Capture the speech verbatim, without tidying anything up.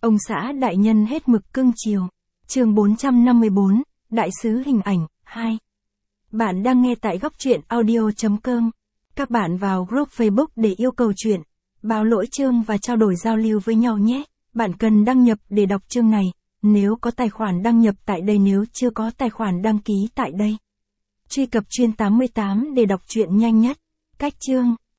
Ông xã đại nhân hết mực cưng chiều. Chương bốn trăm năm mươi bốn, Đại sứ hình ảnh, hai. Bạn đang nghe tại góc truyện audio chấm com. Các bạn vào group Facebook để yêu cầu truyện, báo lỗi chương và trao đổi giao lưu với nhau nhé. Bạn cần đăng nhập để đọc chương này, nếu có tài khoản đăng nhập tại đây, nếu chưa có tài khoản đăng ký tại đây. Truy cập chuyên tám mươi tám để đọc truyện nhanh nhất. Cách chương.